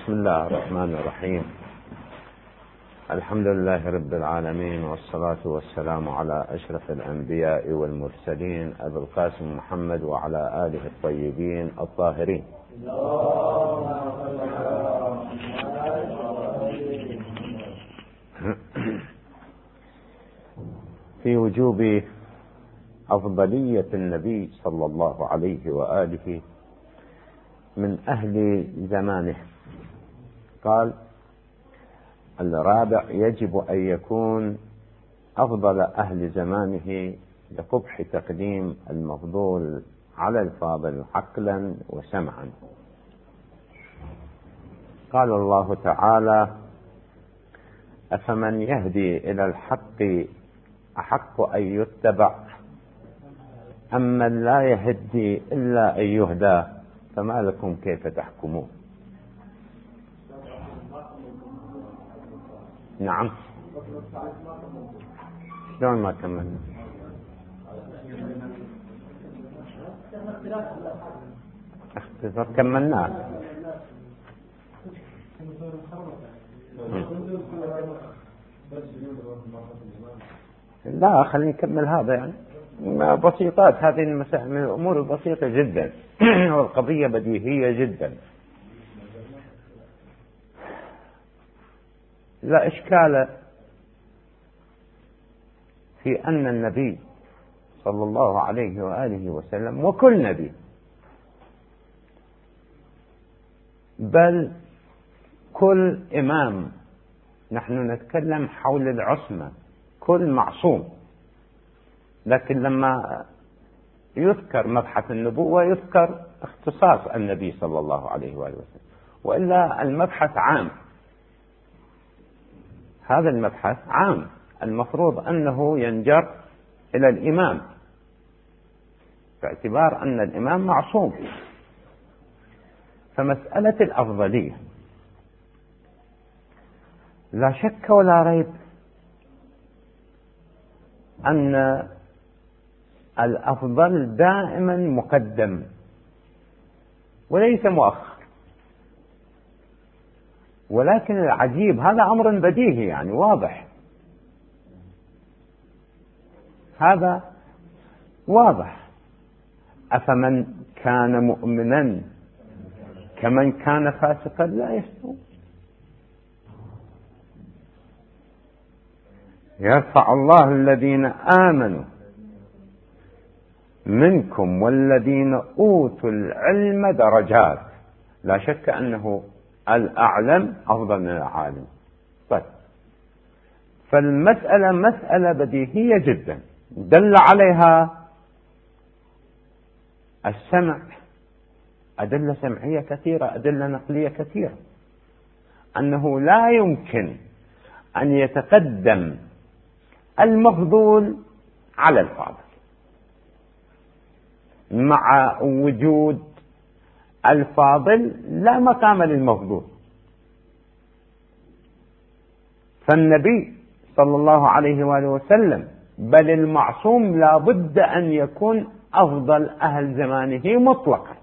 بسم الله الرحمن الرحيم. الحمد لله رب العالمين، والصلاة والسلام على أشرف الأنبياء والمرسلين أبي القاسم محمد وعلى آله الطيبين الطاهرين. في وجوب أفضلية النبي صلى الله عليه وآله من أهل زمانه، قال: الرابع: يجب أن يكون أفضل أهل زمانه لقبح تقديم المفضول على الفاضل عقلا وسمعا. قال الله تعالى: أفمن يهدي إلى الحق أحق أن يتبع أم من لا يهدي إلا أن يهدى فما لكم كيف تحكمون. نعم، شلون ما كملنا؟ اختصار كملناه. لا، خلينا نكمل هذا. يعني بسيطات هذه المسائل من الأمور البسيطة جدا والقضية بديهية جدا. لا إشكال في أن النبي صلى الله عليه وآله وسلم، وكل نبي، بل كل إمام، نحن نتكلم حول العصمة، كل معصوم، لكن لما يذكر مبحث النبوة يذكر اختصاص النبي صلى الله عليه وآله وسلم، وإلا المبحث عام. هذا المبحث عام، المفروض أنه ينجر إلى الإمام باعتبار أن الإمام معصوم. فمسألة الأفضلية لا شك ولا ريب أن الأفضل دائما مقدم وليس مؤخر، ولكن العجيب، هذا أمر بديهي يعني واضح، هذا واضح. أفمن كان مؤمنا كمن كان فاسقا لا يستوون. يرفع الله الذين آمنوا منكم والذين أوتوا العلم درجات. لا شك أنه الأعلم أفضل من العالم. طيب، فالمسألة مسألة بديهية جدا، دل عليها السمع، أدلة سمعية كثيرة، أدلة نقلية كثيرة، أنه لا يمكن أن يتقدم المفضول على الفاضل مع وجود الفاضل لا مقام للمفضول. فالنبي صلى الله عليه وآله وسلم، بل المعصوم، لا بد أن يكون أفضل أهل زمانه مطلقا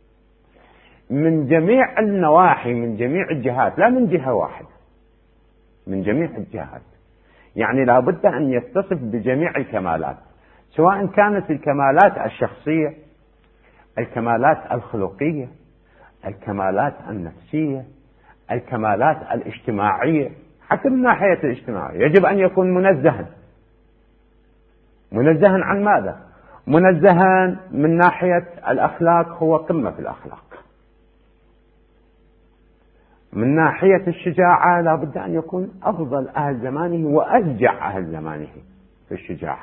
من جميع النواحي، من جميع الجهات، لا من جهة واحدة، من جميع الجهات. يعني لا بد أن يتصف بجميع الكمالات، سواء كانت الكمالات الشخصية، الكمالات الخلقية، الكمالات النفسية، الكمالات الاجتماعية. حتى من ناحية الاجتماعية يجب أن يكون منزها. منزها عن ماذا؟ منزها من ناحية الأخلاق، هو قمة في الأخلاق. من ناحية الشجاعة لا بد أن يكون أفضل أهل زمانه وأشجع أهل زمانه في الشجاعة.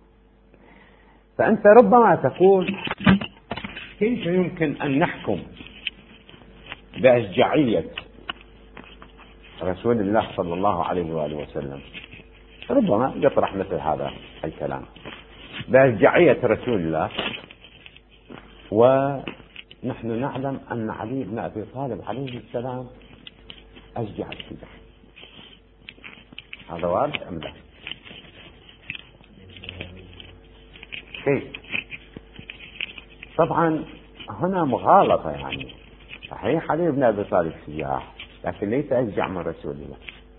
فأنت ربما تقول: كيف يمكن أن نحكم بأشجعية رسول الله صلى الله عليه وآله وسلم؟ ربما يطرح مثل هذا الكلام بأشجعية رسول الله، ونحن نعلم أن علي بن أبي طالب عليه السلام أشجع الشجاع. هذا واضح أم لا؟ كيف؟ طبعا هنا مغالطة. يعني صحيح علي بن أبي طالب شجاع، لكن ليس أشجع من رسول الله.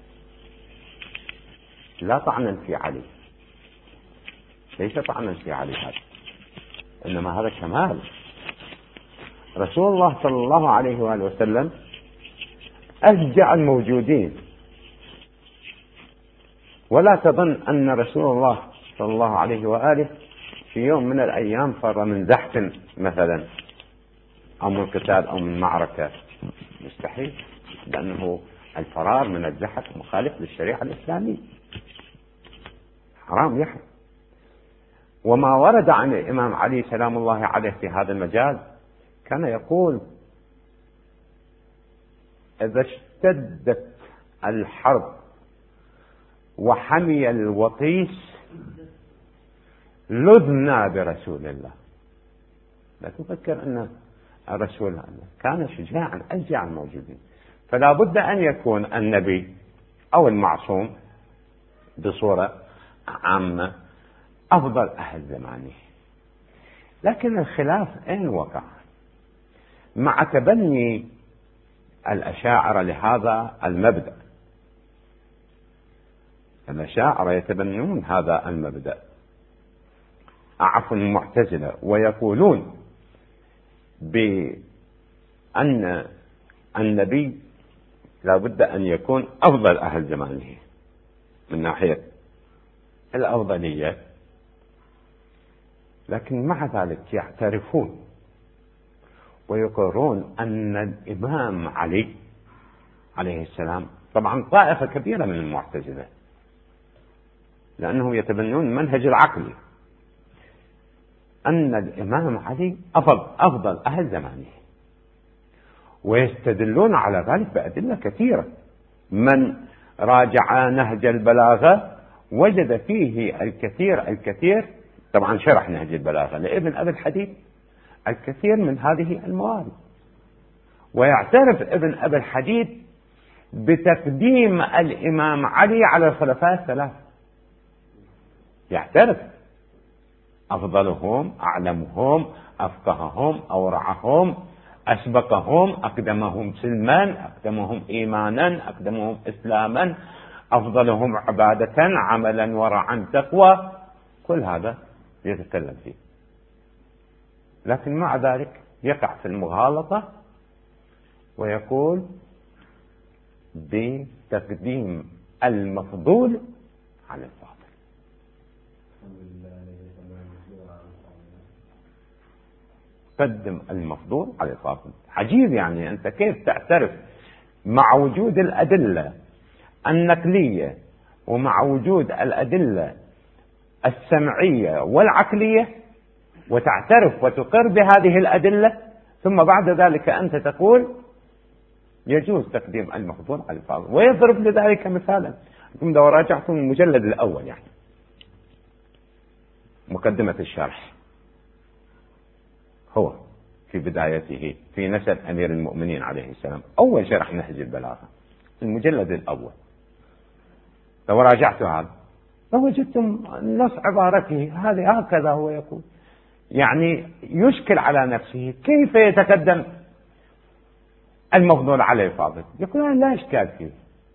لا طعنا في علي، ليس طعنا في علي هذا، إنما هذا كمال. رسول الله صلى الله عليه وآله وسلم أشجع الموجودين، ولا تظن أن رسول الله صلى الله عليه وآله في يوم من الأيام فر من زحف مثلا أو من قتال أو من معركة، مستحيل، لأنه الفرار من الزحف مخالف للشريعة الإسلامية، حرام يحرم. وما ورد عن الإمام علي سلام الله عليه في هذا المجال كان يقول: إذا اشتدت الحرب وحمي الوطيس لذنا برسول الله. لا تفكر أن الرسول كان شجاعا أشجع الموجودين. فلا بد أن يكون النبي أو المعصوم بصورة عامة أفضل أهل زمانه. لكن الخلاف أين وقع؟ مع تبني الأشاعرة لهذا المبدأ. الأشاعرة يتبنون هذا المبدأ، عفوا المعتزلة، ويقولون بأن النبي لا بد أن يكون أفضل أهل زمانه من ناحية الأفضلية، لكن مع ذلك يعترفون ويقرون أن الإمام علي عليه السلام، طبعا طائفة كبيرة من المعتزلة لأنهم يتبنون منهج العقل، أن الإمام علي أفضل أهل زمانه، ويستدلون على ذلك بأدلة كثيرة. من راجع نهج البلاغة وجد فيه الكثير، طبعا شرح نهج البلاغة لابن أبي الحديد الكثير من هذه الموارد، ويعترف ابن أبي الحديد بتقديم الإمام علي على الخلفاء الثلاثة، يعترف أفضلهم، أعلمهم، أفقههم، أورعهم، أسبقهم، أقدمهم سلما، أقدمهم إيمانا، أقدمهم إسلاما، أفضلهم عبادة، عملا، ورعا، تقوى، كل هذا يتكلم فيه. لكن مع ذلك يقع في المغالطة ويقول بتقديم المفضول على الفاضل. قدم المفضول على الفاضل. عجيب، يعني أنت كيف تعترف مع وجود الأدلة النقلية ومع وجود الأدلة السمعية والعقلية وتعترف وتقر بهذه الأدلة، ثم بعد ذلك أنت تقول يجوز تقديم المفضول على الفاضل. ويضرب لذلك مثالا، إذا راجعتم المجلد الأول، يعني مقدمة الشرح، هو في بدايته في نسب أمير المؤمنين عليه السلام، أول شرح نهج البلاغة، المجلد الأول، لو راجعت هذا لوجدتم نص عبارته هذه هكذا هو يقول، يعني يشكل على نفسه كيف يتقدم المفضول على الفاضل. يقول لا إشكال فيه،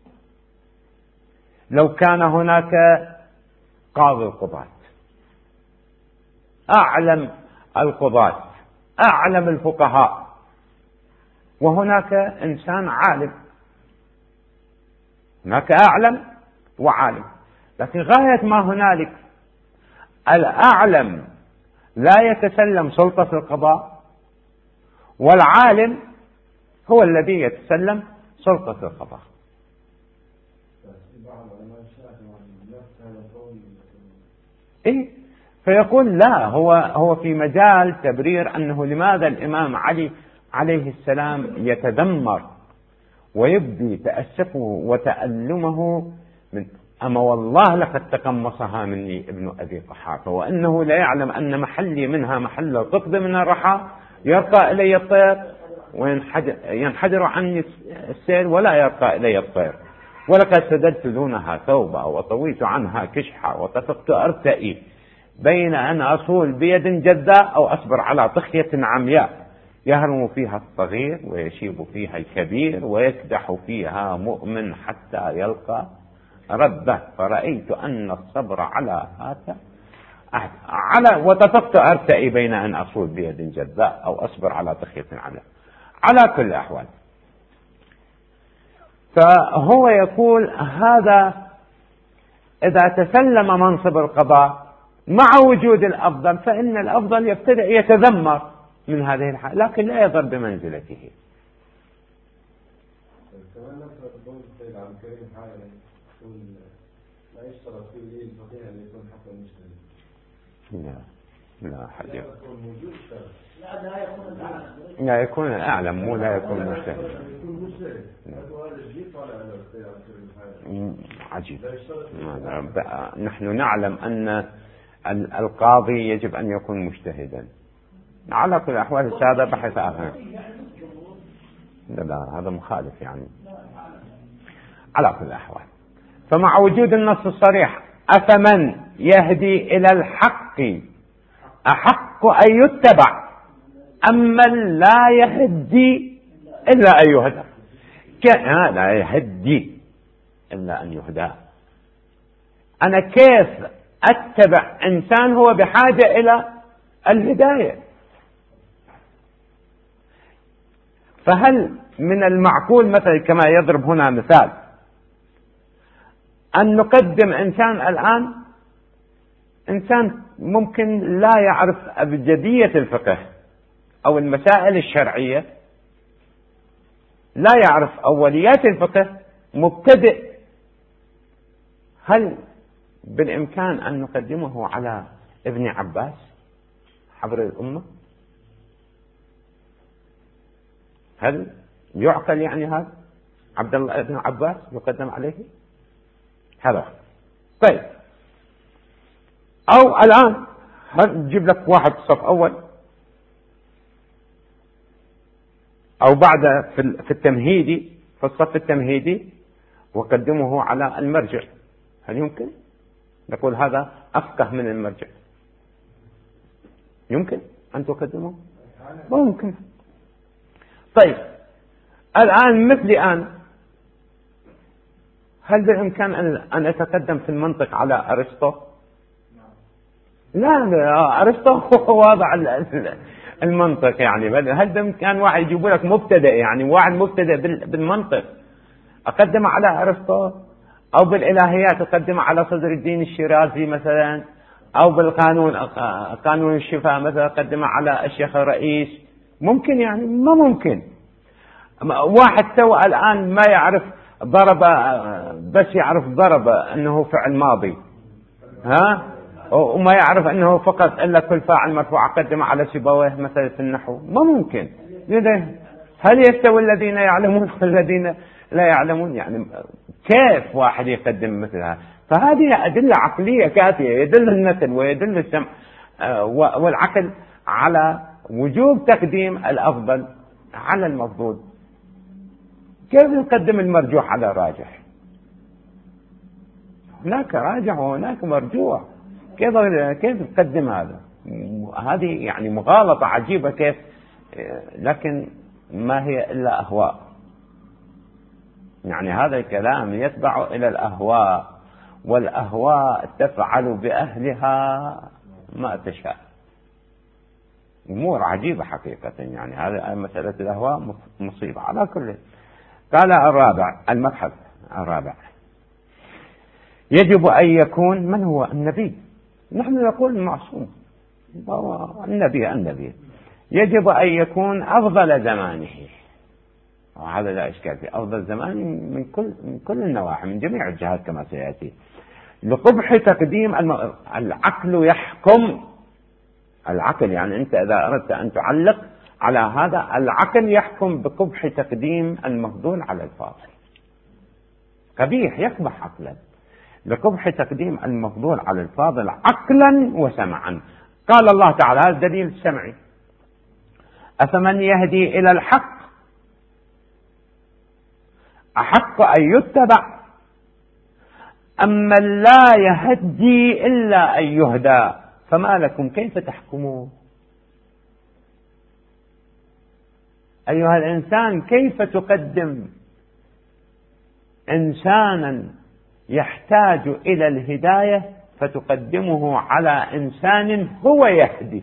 لو كان هناك قاضي القضاة، أعلم القضاة، أعلم الفقهاء، وهناك إنسان عالم، هناك أعلم وعالم، لكن غاية ما هنالك الأعلم لا يتسلم سلطة القضاء، والعالم هو الذي يتسلم سلطة القضاء. إيه؟ فيقول لا، هو في مجال تبرير أنه لماذا الإمام علي عليه السلام يتذمر ويبدي تأسفه وتألمه من أما والله لقد تقمصها مني ابن أبي قحافة، وأنه لا يعلم أن محلي منها محل القطب من الرحى، يرقى إلي الطير وينحدر عني السيل ولا يرقى إلي الطير، ولقد سددت دونها ثوبا وطويت عنها كشحا وطفقت أرتئي بين أن أصول بيد جداء أو أصبر على طخية عمياء. يهرم فيها الصغير ويشيب فيها الكبير ويكدح فيها مؤمن حتى يلقى ربه، فرأيت أن الصبر على هذا وطفقت أرتئي بين أن أصول بيد جذاء أو أصبر على تخيط على كل الأحوال. فهو يقول هذا إذا تسلم منصب القضاء مع وجود الأفضل، فإن الأفضل يبتدئ يتذمر من هذه الحالة، لكن لا يضر بمنزلته. لا حديث لا يكون الأعلم، مو لا يكون مجتهد. عجيب. نحن نعلم أن القاضي يجب أن يكون مجتهدا على كل الأحوال. هذا بحث آخر. لا هذا مخالف يعني على كل الأحوال. فمع وجود النص الصريح أفمن يهدي إلى الحق أحق أن يتبع أمن لا يهدي إلا أن يهدى. لا يهدي إلا أن يهدى. أنا كيف أتبع إنسان هو بحاجة إلى الهداية؟ فهل من المعقول مثلا كما يضرب هنا مثال أن نقدم إنسان الآن، إنسان ممكن لا يعرف أبجدية الفقه أو المسائل الشرعية، لا يعرف أوليات الفقه، مبتدئ، هل بالإمكان أن نقدمه على ابن عباس حبر الأمة؟ هل يعقل يعني هذا عبد الله ابن عباس يقدم عليه؟ هذا طيب. أو الآن هتجيب لك واحد صف أول أو بعد في التمهيدي، في الصف التمهيدي، وقدمه على المرجع، هل يمكن نقول هذا أفقه من المرجع؟ يمكن أن تقدمه؟ ممكن. طيب الآن مثلي أنا، هل بالإمكان أن أتقدم في المنطق على أرسطو؟ لا أرسطو هو وضع المنطق يعني. هل بإمكان واحد يجيب لك مبتدئ يعني واحد مبتدئ بالمنطق أقدم على أرسطو؟ أو بالإلهيات أقدم على صدر الدين الشيرازي مثلا، أو بالقانون قانون الشفاء مثلا أقدم على الشيخ الرئيس؟ ممكن يعني؟ ما ممكن. واحد سوى الآن ما يعرف ضرب، بس يعرف ضرب أنه فعل ماضي، وما يعرف أنه فقط إلا كل فاعل مرفوع أقدم على سيبويه مثلا في النحو. ما ممكن. هل يستوي الذين يعلمون والذين لا يعلمون؟ يعني كيف واحد يقدم مثل هذا؟ فهذه أدلة عقلية كافية، يدل المثل ويدل السمع والعقل على وجوب تقديم الأفضل على المفضول. كيف نقدم المرجوح على الراجح؟ هناك راجح وهناك مرجوح، كيف نقدم هذا؟ هذه يعني مغالطة عجيبة كيف. لكن ما هي إلا أهواء، يعني هذا الكلام يتبع إلى الأهواء، والأهواء تفعل بأهلها ما تشاء. أمور عجيبة حقيقة يعني. هذه مسألة الأهواء مصيبة على كل. قال الرابع، المبحث الرابع، يجب أن يكون من هو النبي. نحن نقول المعصوم النبي يجب أن يكون أفضل زمانه، وهذا لا إشكال فيه. أفضل زمان من كل النواحي، من جميع الجهات كما سيأتي. لقبح تقديم العقل يحكم. العقل يعني أنت إذا أردت أن تعلق على هذا، العقل يحكم بقبح تقديم المفضول على الفاضل. قبيح، يقبح عقلا. لقبح تقديم المفضول على الفاضل عقلا وسمعا. قال الله تعالى، هذا دليل سمعي، أفمن يهدي إلى الحق أحق أن يتبع أمن لا يهدي إلا أن يهدى فما لكم كيف تحكمون. أيها الإنسان، كيف تقدم إنسانا يحتاج إلى الهداية فتقدمه على إنسان هو يهدي؟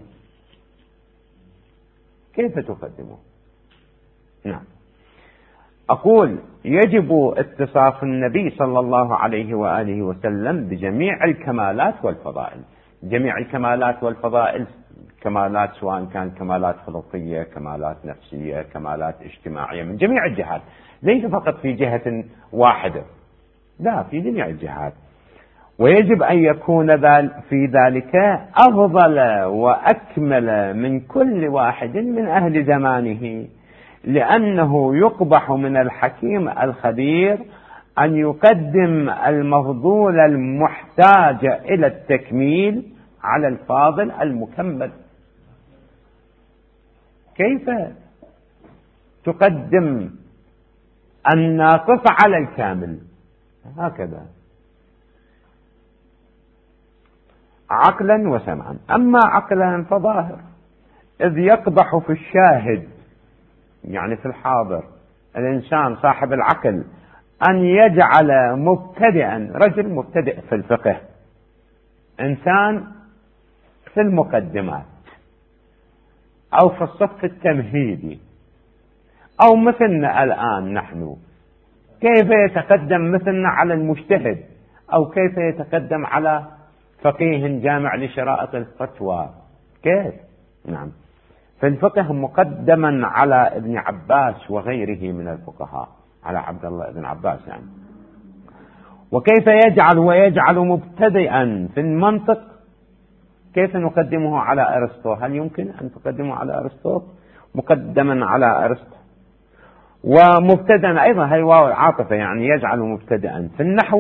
كيف تقدمه؟ نعم، أقول يجب اتصاف النبي صلى الله عليه وآله وسلم بجميع الكمالات والفضائل. جميع الكمالات والفضائل، كمالات سواء كان كمالات خلقية، كمالات نفسية، كمالات اجتماعية، من جميع الجهات، ليس فقط في جهة واحدة، لا، في جميع الجهات. ويجب أن يكون في ذلك أفضل وأكمل من كل واحد من أهل زمانه، لأنه يقبح من الحكيم الخبير أن يقدم المفضول المحتاج إلى التكميل على الفاضل المكمل. كيف تقدم الناقص على الكامل؟ هكذا عقلا وسمعا. أما عقلا فظاهر، إذ يقبح في الشاهد، يعني في الحاضر، الإنسان صاحب العقل أن يجعل مبتدئا، رجل مبتدئ في الفقه، إنسان في المقدمات أو في الصف التمهيدي، أو مثلنا الآن نحن، كيف يتقدم مثلنا على المجتهد، أو كيف يتقدم على فقيه جامع لشرائط الفتوى؟ كيف؟ نعم، في الفقه مقدما على ابن عباس وغيره من الفقهاء، على عبد الله بن عباس يعني. وكيف ويجعل مبتدئا في المنطق، كيف نقدمه على أرسطو؟ هل يمكن أن تقدمه على أرسطو؟ مقدما على أرسطو. ومبتدئا أيضا، هي واو العاطفة، يعني يجعل مبتدئا في النحو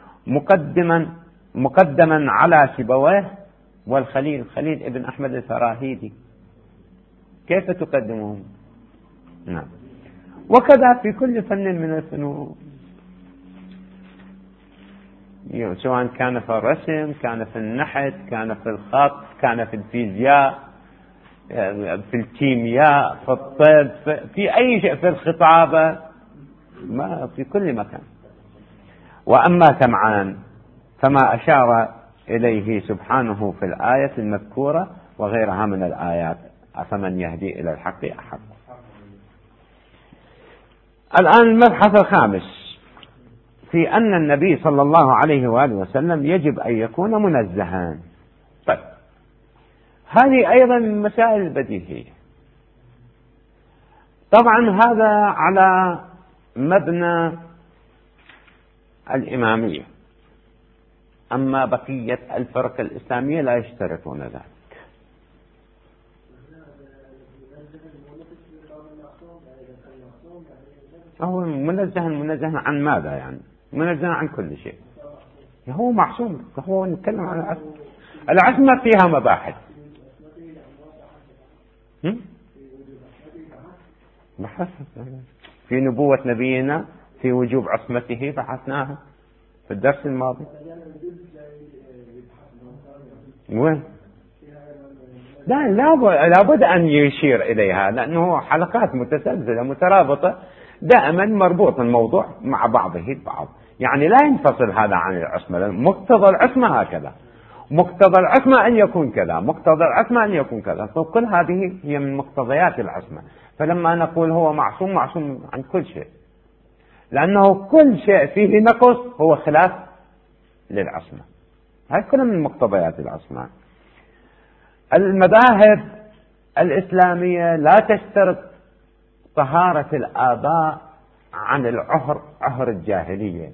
مقدما على سيبويه والخليل، خليل ابن أحمد الفراهيدي، كيف تقدمهم؟ نعم. وكذا في كل فن من الفنون، سواء كان في الرسم، كان في النحت، كان في الخط، كان في الفيزياء، في الكيمياء، في الطب، في أي شيء، في الخطابة، ما في كل مكان. وأما سمعان فما أشار إليه سبحانه في الآية المذكورة وغيرها من الآيات: أفمن يهدي إلى الحق أحق. الآن المبحث الخامس في أن النبي صلى الله عليه وآله وسلم يجب أن يكون منزها. طيب، هذه أيضا من مسائل البديهية. طبعا هذا على مبنى الإمامية، أما بقية الفرق الإسلامية لا يشترطون ذلك. هو منزها عن ماذا يعني؟ منزها عن كل شيء. هو معصوم. هو نتكلم عن العصمة. العصمة فيها مباحث. في نبوة نبينا، في وجوب عصمته، بحثناها في الدرس الماضي. وين؟ لا بد أن يشير إليها، لأنه حلقات متسلسلة مترابطة، دائما مربوط الموضوع مع بعضه البعض، يعني لا ينفصل هذا عن العصمة. مقتضى العصمة هكذا، مقتضى العصمة أن يكون كذا، مقتضى العصمة أن يكون كذا. كل هذه هي من مقتضيات العصمة. فلما نقول هو معصوم عن كل شيء، لأنه كل شيء فيه نقص هو خلاف للعصمة. هذه كلها من مقتضيات العصمة. المذاهب الإسلامية لا تشترط طهارة الآباء عن عهر الجاهلية،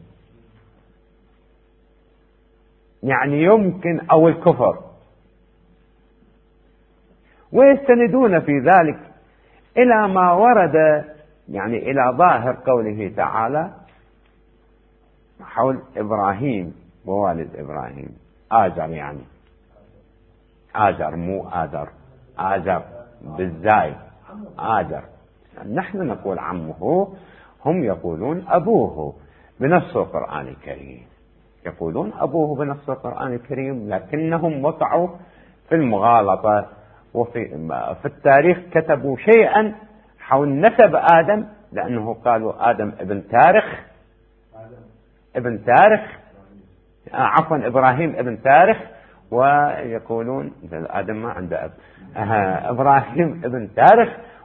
يعني يمكن، أو الكفر، ويستندون في ذلك إلى ما ورد، يعني إلى ظاهر قوله تعالى حول إبراهيم ووالد إبراهيم، آزر، يعني آزر مو آذر، آزر بالزاي، آزر. نحن نقول عمه، هم يقولون أبوه بنص القرآن الكريم، يقولون أبوه بنص القرآن الكريم، لكنهم وقعوا في المغالطة، وفي التاريخ كتبوا شيئا حول نسب آدم، لأنه قالوا آدم ابن تارخ، عفوا إبراهيم ابن تارخ، ويقولون آدم ما عنده أب، إبراهيم ابن تارخ،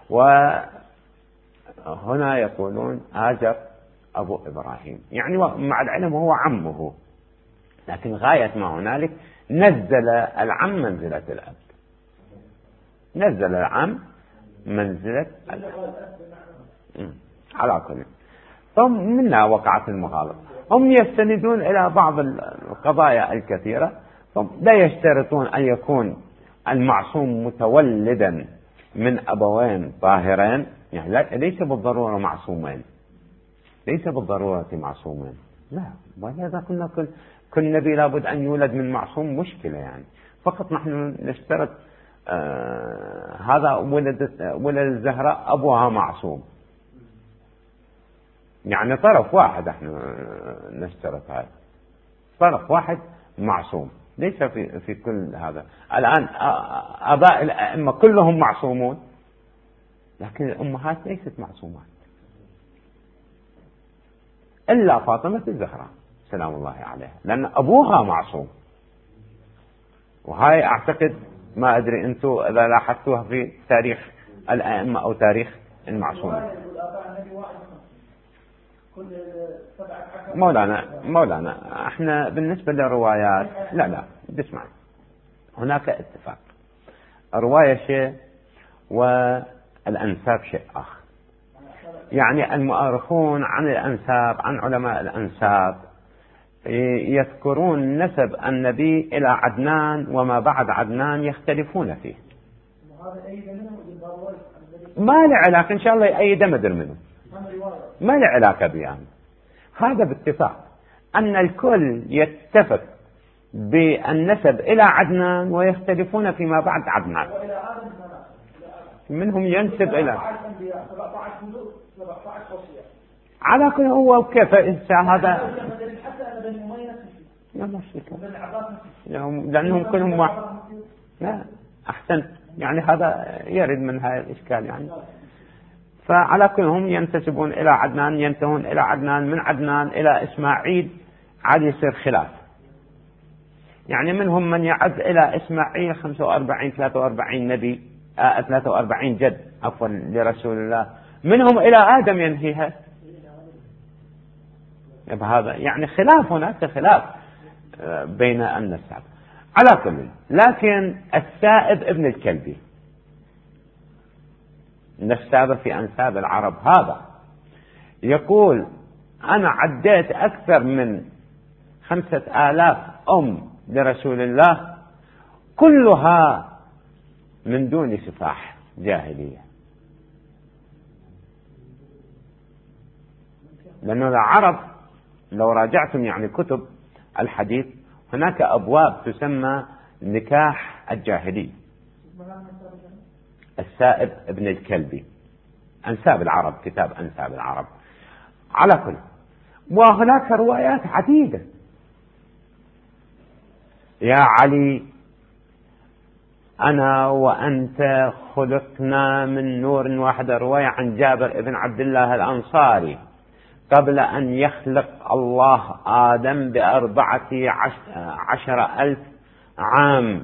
وهنا يقولون آزر أبو إبراهيم، يعني مع العلم هو عمه، لكن غاية ما هنالك نزل العم منزلة الأب، نزل العم منزلة الأب. على كل ثم منا وقعت المغالطة. هم يستندون إلى بعض القضايا الكثيرة، ثم لا يشترطون أن يكون المعصوم متولدا من أبوين طاهرين، يعني ليس بالضرورة معصومين، ليس بالضرورة معصومين، لا، ولهذا كل نبي لابد أن يولد من معصوم، مشكلة يعني. فقط نحن نشترط هذا ولد الزهراء أبوها معصوم، يعني طرف واحد احنا نشترط، هذا طرف واحد معصوم، ليس في كل هذا. الآن آباء الأئمة كلهم معصومون، لكن الأمهات ليست معصومات إلا فاطمة الزهراء سلام الله عليها، لأن أبوها معصوم. وهاي أعتقد، ما أدري أنتم إذا لاحظتوها في تاريخ الأئمة أو تاريخ المعصومين. مولانا احنا بالنسبة للروايات لا بسمع، هناك اتفاق، الرواية شيء والأنساب شيء آخر. يعني المؤرخون عن الأنساب، عن علماء الأنساب، يذكرون نسب النبي إلى عدنان وما بعد عدنان يختلفون فيه. ما له علاقة، إن شاء الله يأيد مدر منه، ما له علاقة بيان. هذا باتفاق أن الكل يتفق بالنسب إلى عدنان ويختلفون فيما بعد عدنان، منهم ينسب إلى على كل هو كيف هذا لأنهم كلهم واحد. لا أحسن، يعني هذا يرد من هذا الإشكال يعني. فعلى كلهم ينتسبون إلى عدنان، ينتهون إلى عدنان، من عدنان إلى إسماعيل عاد يصير خلاف، يعني منهم من يعد إلى إسماعيل 45 43 نبي 43 جد عفوا لرسول الله، منهم إلى آدم ينهيها. هذا يعني خلاف، هناك خلاف بين النسب على كل. لكن السائب ابن الكلبي، السابق في أنساب العرب، هذا يقول أنا عديت أكثر من 5000 أم لرسول الله، كلها من دون سفاح جاهلية. لأنه العرب لو راجعتم يعني كتب الحديث هناك أبواب تسمى نكاح الجاهلي. السائب ابن الكلبي، أنساب العرب، كتاب أنساب العرب على كل. وهناك روايات عديدة، يا علي أنا وأنت خلقنا من نور واحد، رواية عن جابر ابن عبد الله الأنصاري، قبل أن يخلق الله آدم ب14,000 عام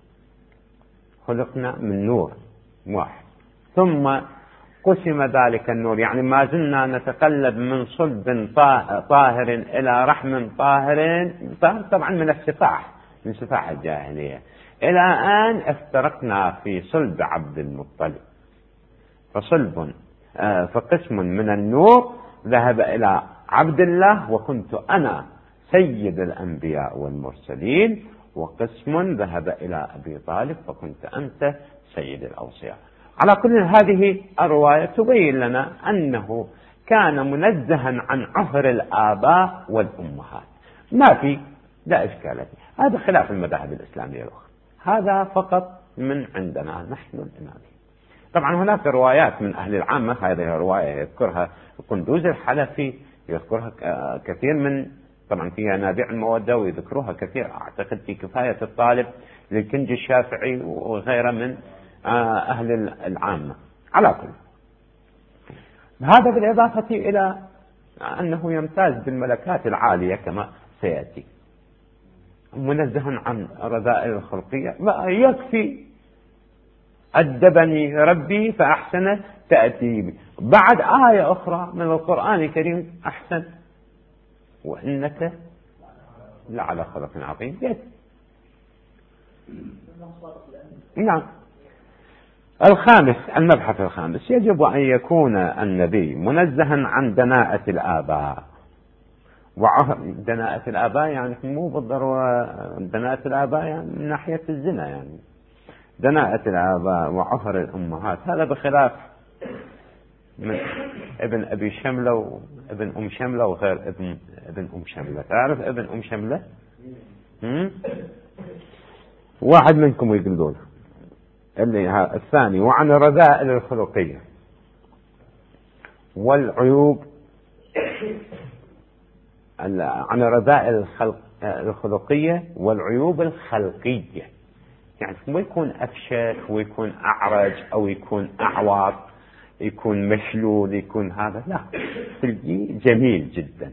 خلقنا من نور واحد، ثم قسم ذلك النور، يعني ما زلنا نتقلب من صلب طاهر إلى رحم طاهر طبعا من السفاح، من سفاح الجاهلية، إلى أن افترقنا في صلب عبد المطلب، فقسم من النور ذهب إلى عبد الله وكنت أنا سيد الأنبياء والمرسلين، وقسم ذهب إلى أبي طالب فكنت أنت سيد الأوصياء. على كل هذه الرواية تبين لنا أنه كان منزها عن عهر الآباء والأمهات، ما في لا إشكال فيه. هذا خلاف المذاهب الإسلامية الأخرى، هذا فقط من عندنا نحن الإمامية. طبعا هناك روايات من أهل العامة، هذه الرواية يذكرها قندوز الحلفي، يذكرها كثير من، طبعا فيها نابع المودة ويذكروها كثير، أعتقد في كفاية الطالب للكنج الشافعي وغيره من أهل العامة. على كل هذا بالإضافة إلى أنه يمتاز بالملكات العالية كما سيأتي، منزه عن الرذائل الخلقية. يكفي أدبني ربي فأحسن تأديبي. بعد آية أخرى من القرآن الكريم أحسن وإنك لعلى خلق عظيم. نعم. الخامس، المبحث الخامس، يجب أن يكون النبي منزها عن دناءة الآباء. دناءة الآباء يعني مو بالضرورة دناءة الآباء يعني من ناحية الزنا، يعني دناءة الآباء وعفر الأمهات، هذا بخلاف من ابن أبي شملة وابن أم شملة وغير ابن أم شملة. تعرف ابن أم شملة؟ واحد منكم يقولون اللي الثاني. وعن الرذائل الخلقية والعيوب، عن الرذائل الخلقية والعيوب الخلقية، يعني مو يكون أفشخ ويكون أعرج أو يكون أعور يكون مشلول يكون هذا، لا، تلقيه جميل جدا.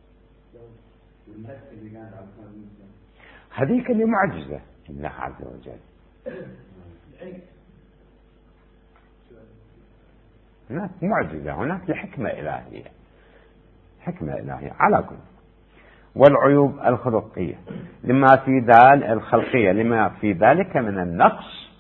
هذيك اللي معجزة الله عز وجل. هناك معجزة، هناك لحكمة إلهية، حكمة إلهية على كل. والعيوب الخلقية لما في الخلقية لما في ذلك من النقص،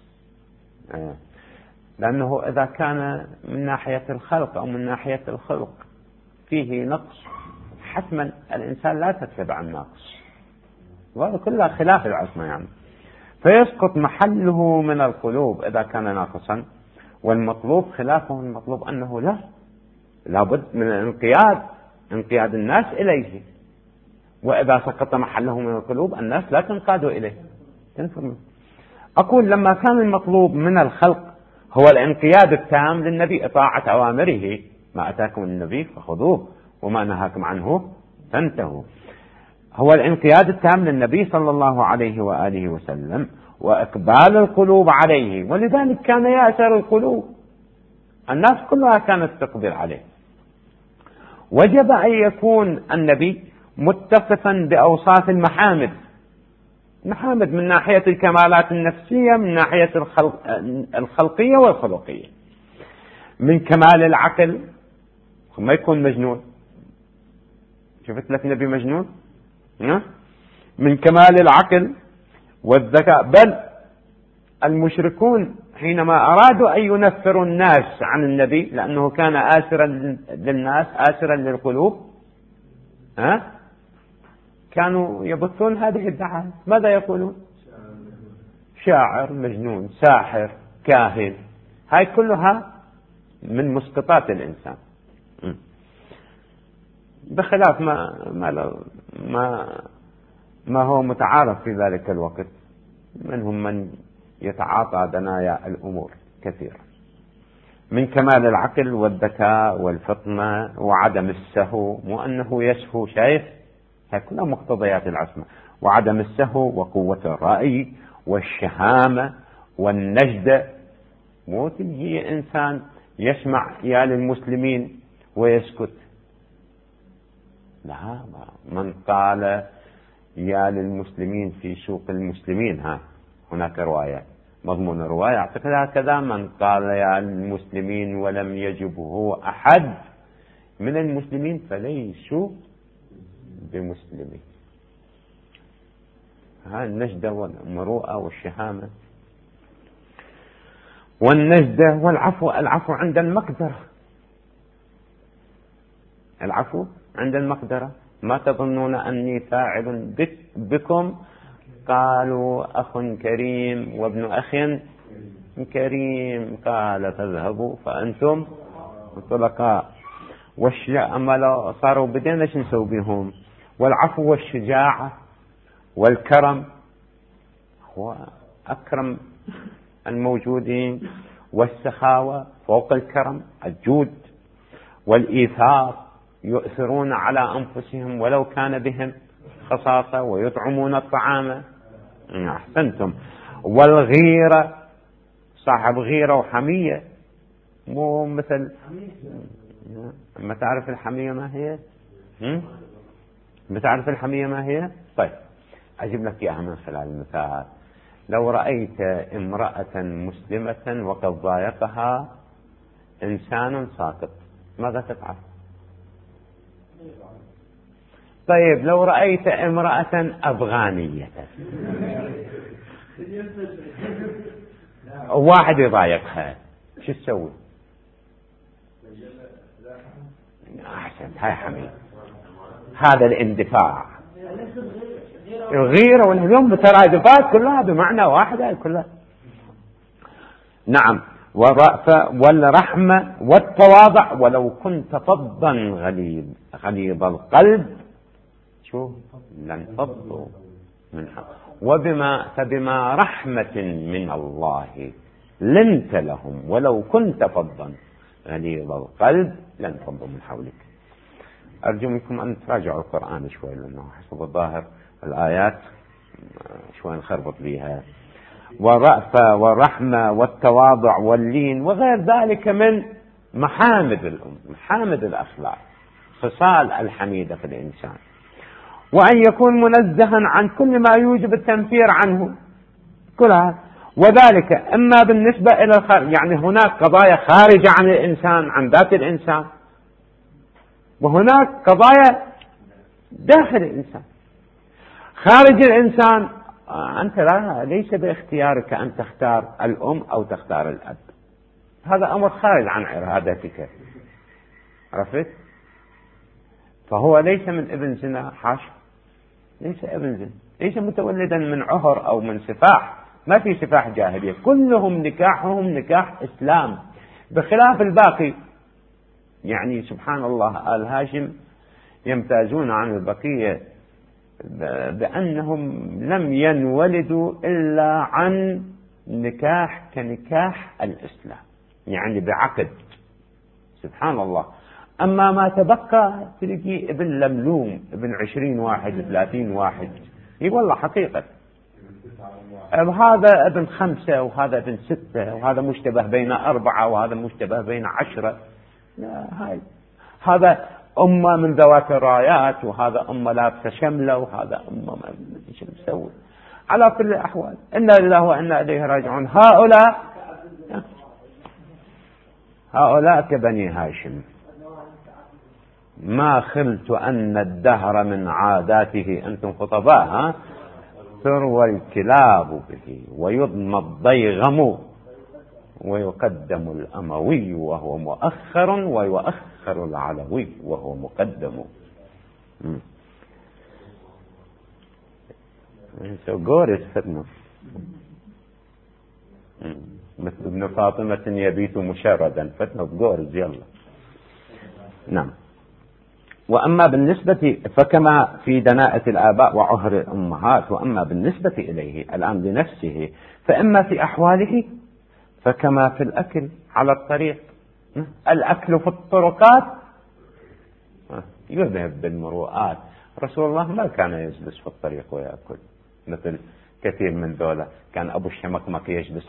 لأنه إذا كان من ناحية الخلق أو من ناحية الخلق فيه نقص، حتما الإنسان لا تتبع النقص، وهذا كله خلاف العصمة يعني. فيسقط محله من القلوب إذا كان ناقصا، والمطلوب خلافه. المطلوب أنه لابد من انقياد الناس إليه، وإذا سقط محله من القلوب الناس لا تنقاد إليه. أقول لما كان المطلوب من الخلق هو الانقياد التام للنبي، إطاعة أوامره، ما أتاكم النبي فخذوه وما نهاكم عنه فانتهوا، هو الانقياد التام للنبي صلى الله عليه وآله وسلم، وإقبال القلوب عليه. ولذلك كان يأثر القلوب، الناس كلها كانت تقبل عليه. وجب أن يكون النبي متصفا بأوصاف المحامد من ناحية الكمالات النفسية، من ناحية الخلقية والخلقية. من كمال العقل ما يكون مجنون، شفت لك نبي مجنون؟ من كمال العقل والذكاء، بل المشركون حينما أرادوا أن ينفروا الناس عن النبي لأنه كان آسرا للناس آسرا للقلوب، كانوا يبثون هذه الدعاية. ماذا يقولون؟ شاعر، مجنون، ساحر، كاهن. هاي كلها من مسقطات الإنسان، بخلاف ما هو متعارف في ذلك الوقت. منهم من يتعاطى دنايا الأمور كثير. من كمال العقل والذكاء والفطنة وعدم السهو، مو أنه يسهو، شايف؟ هاي كلها مقتضيات العصمة. وعدم السهو وقوة الرأي والشهامة والنجدة. مو تجي إنسان يسمع يا للمسلمين ويسكت، لا. من قال يا للمسلمين في سوق المسلمين، هناك رواية، مضمون الرواية أعتقد هكذا: من قال يا للمسلمين ولم يجبه أحد من المسلمين فليسوا بمسلمين. النجدة والمروءة والشهامة والنجدة والعفو. العفو عند المقدرة، العفو عند المقدرة. ما تظنون أني فاعل بكم قالوا أخ كريم وابن أخ كريم، قال فاذهبوا فأنتم طلقاء. أما لو صاروا بدين ايش نسوي بهم؟ والعفو والشجاعة والكرم، هو أكرم الموجودين. والسخاوة فوق الكرم، الجود والإيثار، يؤثرون على أنفسهم ولو كان بهم خصاصة ويطعمون الطعام. أحسنتم. والغيرة، صاحب غيرة وحمية، مو مثل أما تعرف الحمية ما هي؟ بتعرف الحمية ما هي؟ طيب أجيب لك إياها من خلال المثال. لو رأيت امرأة مسلمة وقد ضايقها إنسان ساقط ماذا تفعل؟ طيب لو رأيت امرأة أفغانية واحد يضايقها شو تسوي؟ أحسن، هاي حميد، هذا الاندفاع، الغيرة والهجوم مترادفات كلها بمعنى واحد كلها. نعم، والرأفة والرحمة والتواضع، ولو كنت فظا غليظ القلب شو لانفضوا من حولك فبما رحمة من الله لنت لهم ولو كنت فظا غليظ القلب لانفضوا من حولك. أرجو منكم أن تراجعوا القرآن شوي، لأنه حسب الظاهر الآيات شوي نخربط بيها. والرأفة والرحمة والتواضع واللين وغير ذلك من محامد الأخلاق، خصال الحميدة في الإنسان. وأن يكون منزها عن كل ما يوجب التنفير عنه كلها، وذلك إما بالنسبة إلى يعني هناك قضايا خارجة عن الإنسان، عن ذات الإنسان، وهناك قضايا داخل الإنسان. خارج الإنسان أنت ليس باختيارك أن تختار الأم أو تختار الأب، هذا أمر خارج عن إرادتك، عرفت؟ فهو ليس من ابن زنا، حاشا، ليس ابن زنا، ليس متولدا من عهر أو من سفاح، ما في سفاح جاهلية، كلهم نكاحهم نكاح إسلام، بخلاف الباقي. يعني سبحان الله، آل هاشم يمتازون عن البقية بأنهم لم ينولدوا إلا عن نكاح كنكاح الإسلام، يعني بعقد، سبحان الله. أما ما تبقى تلقي ابن لملوم، ابن 20 واحد 30 واحد، والله حقيقة هذا ابن 5 وهذا ابن 6 وهذا مشتبه بين 4 وهذا مشتبه بين 10. لا، هذا أمة من ذوات الرايات وهذا أمة لابسة شملة وهذا أمة ما شو مسوي. على كل الأحوال إنا لله وإنا إليه راجعون. هؤلاء كبني هاشم ما خلت أن الدهر من عاداته، أنتم خطباء، تروى الكلاب به ويضمى الضيغم ويقدم الأموي وهو مؤخر ويؤخر العلوي وهو مقدم. So God is fitness. مثل ابن فاطمة يبيت مشردا، فتنة جورز. يلا نعم. وأما بالنسبة فكما في دناءة الآباء وعهر الأمهات، وأما بالنسبة إليه الآن لنفسه فإما في أحواله فكما في الأكل على الطريق، الأكل في الطرقات يذهب بالمروءات. رسول الله ما كان يجلس في الطريق ويأكل مثل كثير من ذولا. كان أبو الشمقمق يجلس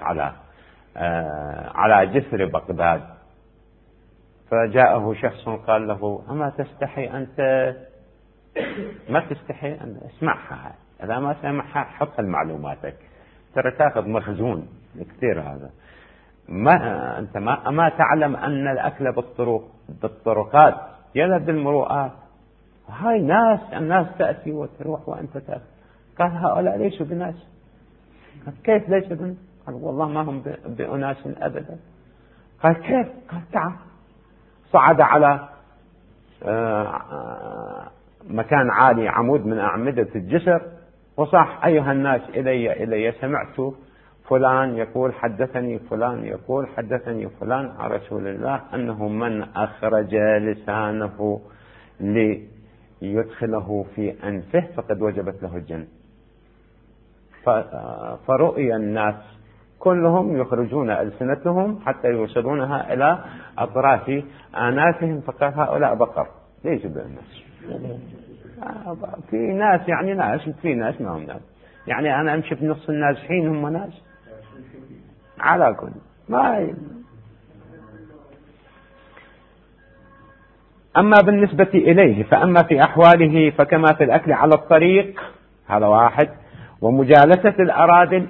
على جسر بغداد، فجاءه شخص قال له: أما تستحي أنت؟ ما تستحي أن اسمعها، إذا ما سمعها حط المعلوماتك، ترى تاخذ مخزون كثير. هذا أنت ما تعلم أن الأكل بالطرقات يذهب بالمروءات. هاي الناس تأتي وتروح وأنت تأتي. قال: هؤلاء ليسوا بناس. قال: كيف ليسوا بناس؟ قال: والله ما هم بأناس أبدا. قال: كيف؟ قال: تعال. صعد على مكان عالي، عمود من أعمدة الجسر، وصاح: أيها الناس إلي سمعت فلان يقول حدثني فلان يقول حدثني فلان عن رسول الله أنه من أخرج لسانه ليدخله في أنفه فقد وجبت له الجنة. فرؤي الناس كلهم يخرجون ألسنتهم حتى يوصلونها إلى أطراف آنافهم، فقال: هؤلاء بقر ليس بالناس. في ناس يعني ناس، في ناس ما هم ناس. يعني أنا أمشي في نص الناس حين هم ناس على كل ما أما بالنسبة إليه فأما في أحواله فكما في الأكل على الطريق، هذا واحد. ومجالسة الأرادل،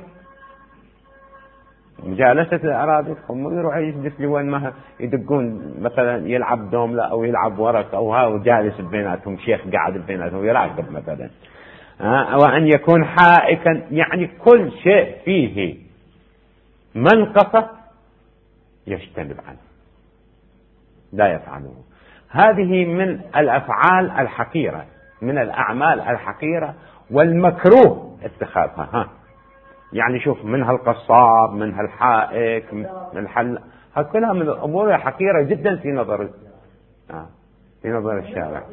هم يروح يجلس لي وين ما يدقون، مثلا يلعب دوملة أو يلعب ورق أو هاو جالس بيناتهم، شيخ قاعد بيناتهم يراقب مثلا. وأن يكون حائكا، يعني كل شيء فيه منقصة يجتنب عنه، لا يفعله. هذه من الأفعال الحقيرة، من الأعمال الحقيرة والمكروه اتخاذها. يعني شوف، منها القصاب، منها الحائك، من الحل، كلها من الأمور الحقيرة جدا في نظر الشارع،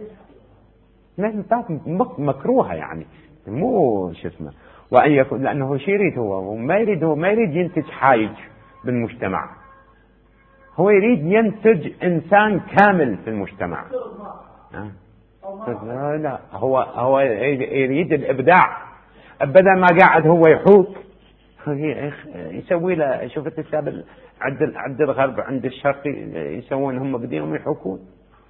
مكروهة يعني، مو شو اسمه. وأن يكون، لأنه شيء يريد، هو ما يريد ينتج حايج بالمجتمع، هو يريد ينتج إنسان كامل في المجتمع. لا، هو يريد الإبداع، بدل ما قاعد هو يحوك يسوي له. شوف التسابل عند الغرب، عند الشرق يسوون هم بديهم يحوكون،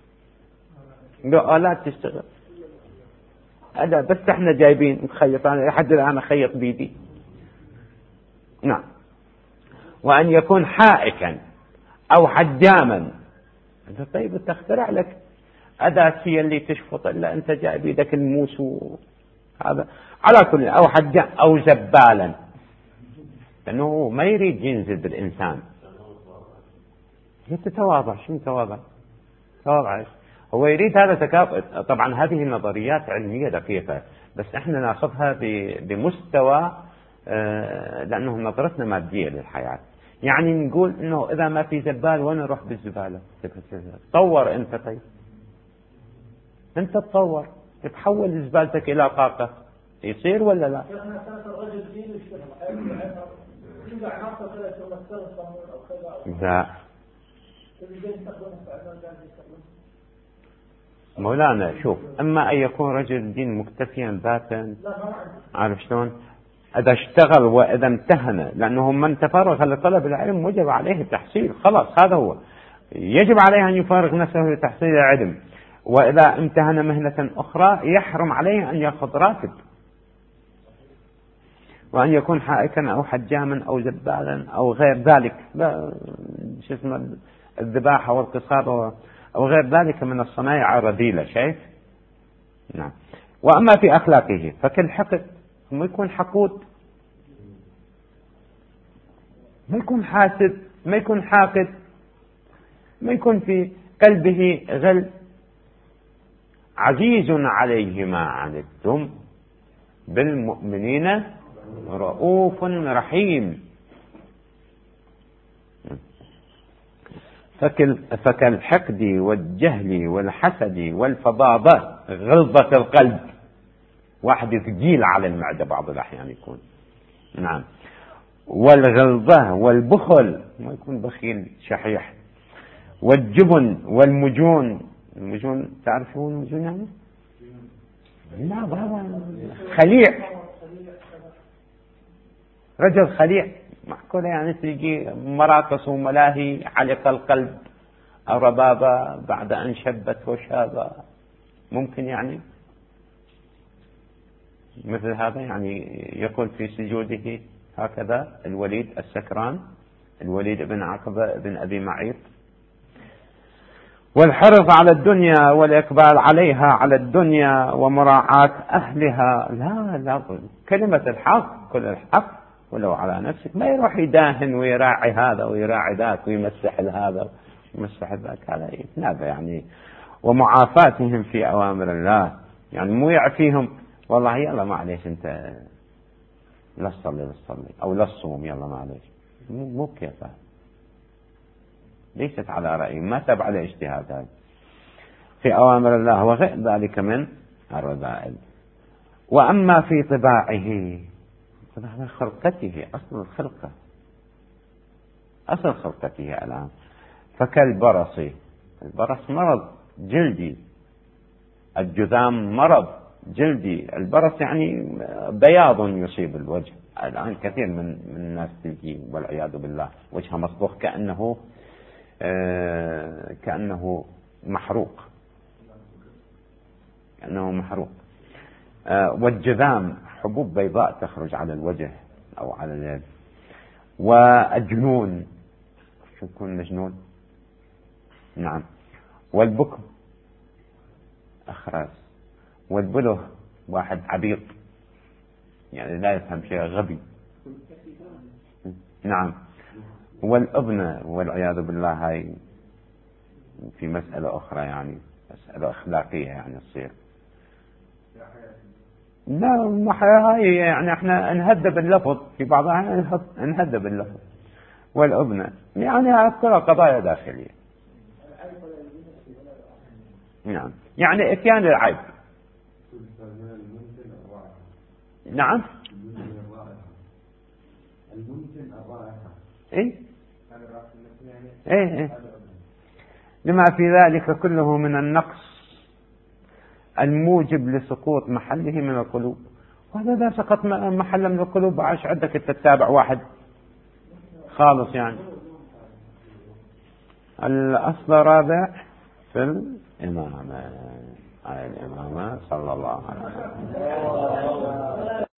آلات تشتغل. هذا بس احنا جايبين نخيط، انا لحد الآن اخيط بيدي. نعم. وأن يكون حائكا أو حجاما. أنت طيب تخترع لك أداة هي اللي تشفط، إلا أنت جاي بيدك الموس هذا على كل. أو حجام أو زبالا، لأنه ما يريد ينزل بالإنسان، يتواضع. شو تواضع؟ هو يريد هذا تكافؤ. طبعا هذه النظريات علمية دقيقة، بس احنا ناخذها بمستوى، لأنه نظرتنا مادية للحياة. يعني نقول انه اذا ما في زبال وين نروح بالزبالة؟ تطور انت، طيب انت تطور، تحول زبالتك الى طاقة، يصير ولا لا؟ لا مولانا، شوف، اما ان يكون رجل دين مكتفيا ذاتا، عارف شلون؟ اذا اشتغل واذا امتهن، لانه من تفرغ لطلب العلم وجب عليه التحصيل، خلاص هذا هو، يجب عليه ان يفرغ نفسه لتحصيل العلم. واذا امتهن مهنة اخرى يحرم عليه ان ياخذ راتب. وان يكون حائكا او حجاما او زبالا او غير ذلك، لا شو اسمه، الذباحة والقصاب او غير ذلك من الصنائع الرذيلة، شايف؟ نعم. واما في اخلاقه فكالحقد، ما يكون حقود، ما يكون حاسد، ما يكون حاقد، ما يكون في قلبه غل. عزيز عليه ما عنتم بالمؤمنين رؤوف رحيم. فكالحقد والجهل والحسد والفظاظة، غلظة القلب، واحد ثقيل على المعدة بعض الأحيان يكون. نعم. والغلظة والبخل، ما يكون بخيل شحيح. والجبن والمجون، المجون تعرفون المجون يعني؟ لا بابا، خليع، رجل خليع، معقول يعني تيجي مراقص وملاهي علق القلب، أو ربابة بعد أن شبت وشابة، ممكن يعني مثل هذا؟ يعني يقول في سجوده هكذا الوليد السكران، الوليد بن عقبة بن أبي معيط. والحرص على الدنيا والإقبال عليها، على الدنيا ومراعاة أهلها. لا كلمة الحق، كل الحق ولو على نفسك، ما يروح يداهن ويراعي هذا ويراعي ذاك ويمسح هذا ويمسح ذاك، هذا يتنابى يعني. ومعافاتهم في أوامر الله، يعني مو يعفيهم والله يلا معليش انت لا تصلي او لا تصوم، يلا معليش، مو كيفه، ليست على رأي، ما تبع الاجتهاد هذا في أوامر الله وغير ذلك من الرذائل. وأما في طباعه، خلقته، أصل خلقته الآن، فكالبرص. البرص مرض جلدي، الجذام مرض جلدي، البرص يعني بياض يصيب الوجه. الآن كثير من الناس تلقي والعياذ بالله وجهه مصبوغ كأنه محروق، لأنه محروق. والجذام حبوب بيضاء تخرج على الوجه أو على اليد. والجنون، شو يكون مجنون؟ نعم. والبكم أخرس. والبله واحد عبيط يعني لا يفهم شيء، غبي. نعم. والابنة والعياذ بالله هاي في مسألة أخرى، يعني مسألة أخلاقية يعني تصير. لا هاي يعني احنا نهذب اللفظ في بعضها، نهذب اللفظ. والابنة يعني كلها قضايا داخلية. نعم، يعني اتيان العيب. نعم. ايه ايه لما في ذلك كله من النقص الموجب لسقوط محله من القلوب. وهذا إذا سقط محل من القلوب عاش عندك تتابع واحد خالص يعني. الأصل الرابع في الإمامة، صلى الله عليه وسلم.